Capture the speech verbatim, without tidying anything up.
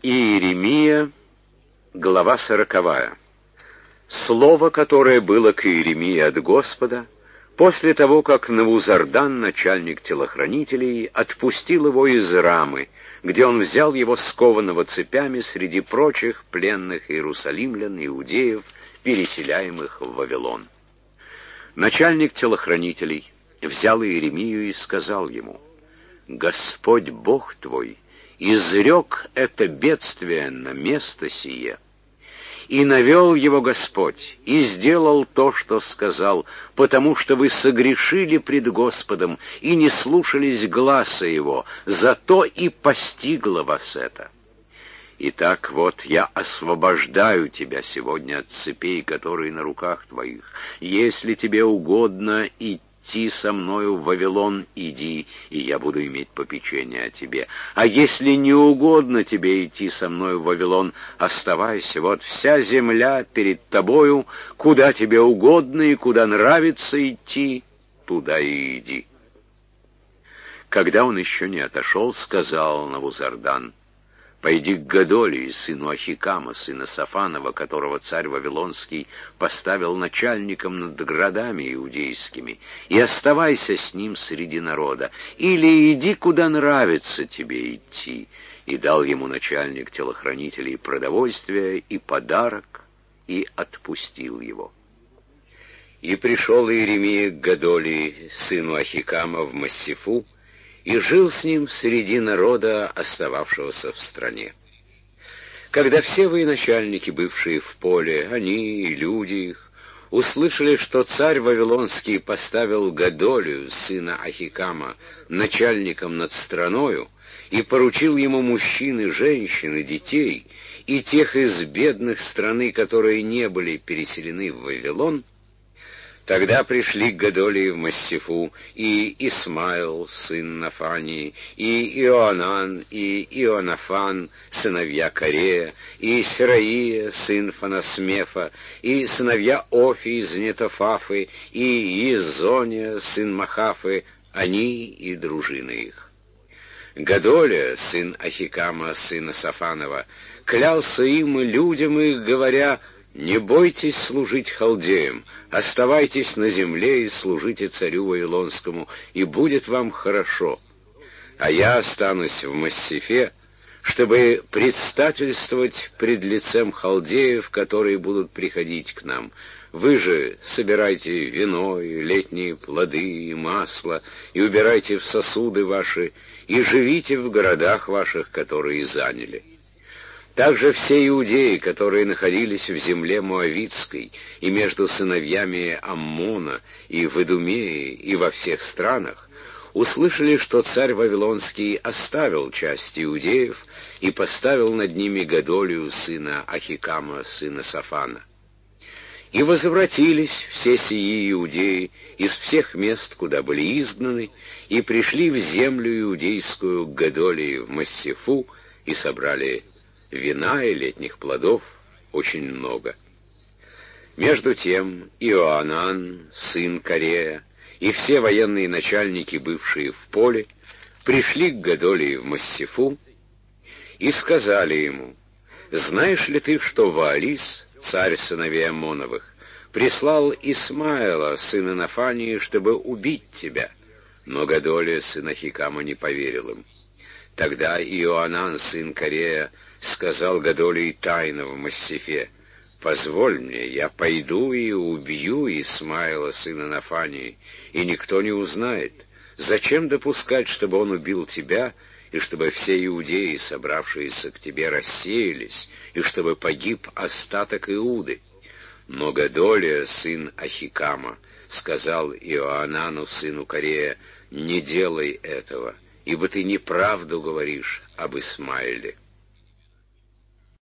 Иеремия, глава сороковая. Слово, которое было к Иеремии от Господа, после того, как Навузардан, начальник телохранителей, отпустил его из Рамы, где он взял его скованного цепями среди прочих пленных иерусалимлян, иудеев, переселяемых в Вавилон. Начальник телохранителей взял Иеремию и сказал ему: «Господь Бог твой изрек это бедствие на место сие, и навел его Господь, и сделал то, что сказал, потому что вы согрешили пред Господом и не слушались гласа его, зато и постигло вас это. Итак, вот я освобождаю тебя сегодня от цепей, которые на руках твоих. Если тебе угодно идти со мною в Вавилон, иди, и я буду иметь попечение о тебе. А если не угодно тебе идти со мною в Вавилон, оставайся, вот вся земля перед тобою, куда тебе угодно и куда нравится идти, туда и иди». Когда он еще не отошел, сказал Навузардан: «Пойди к Гадолии, сыну Ахикама, сына Сафанова, которого царь Вавилонский поставил начальником над городами иудейскими, и оставайся с ним среди народа, или иди, куда нравится тебе идти». И дал ему начальник телохранителей продовольствие и подарок, и отпустил его. И пришел Иеремия к Гадолии, сыну Ахикама, в Массифу, и жил с ним среди народа, остававшегося в стране. Когда все военачальники, бывшие в поле, они и люди их, услышали, что царь Вавилонский поставил Гадолию, сына Ахикама, начальником над страною, и поручил ему мужчин и женщин и детей, и тех из бедных страны, которые не были переселены в Вавилон, тогда пришли к Гадолии в Массифу и Исмаил, сын Нафании, и Иоанан, и Ионафан, сыновья Карея, и Сераия, сын Фанасмефа, и сыновья Офи из Нетофафы, и Иезония, сын Махафы, они и дружины их. Гадолия, сын Ахикама, сына Сафанова, клялся им и людям их, говоря: «Не бойтесь служить халдеям, оставайтесь на земле и служите царю Вавилонскому, и будет вам хорошо. А я останусь в Массифе, чтобы предстательствовать пред лицем халдеев, которые будут приходить к нам. Вы же собирайте вино и летние плоды и масло, и убирайте в сосуды ваши, и живите в городах ваших, которые заняли». Также все иудеи, которые находились в земле Моавитской и между сыновьями Аммона, и в Идумее, и во всех странах, услышали, что царь Вавилонский оставил часть иудеев и поставил над ними Гадолию, сына Ахикама, сына Сафана. И возвратились все сии иудеи из всех мест, куда были изгнаны, и пришли в землю иудейскую к Гадолии в Массифу, и собрали вина и летних плодов очень много. Между тем Иоанан, сын Карея, и все военные начальники, бывшие в поле, пришли к Гадолии в Массифу и сказали ему: «Знаешь ли ты, что Ваалис, царь сыновей Амоновых, прислал Исмаила, сына Нафании, чтобы убить тебя?» Но Гадолия, сын Ахикама, не поверил им. Тогда Иоанан, сын Карея, сказал Гадолии тайно в Массифе: «Позволь мне, я пойду и убью Исмаила, сына Нафании, и никто не узнает. Зачем допускать, чтобы он убил тебя, и чтобы все иудеи, собравшиеся к тебе, рассеялись, и чтобы погиб остаток Иуды?» Но Гадолия, сын Ахикама, сказал Иоанану, сыну Карея: «Не делай этого, ибо ты неправду говоришь об Исмаиле».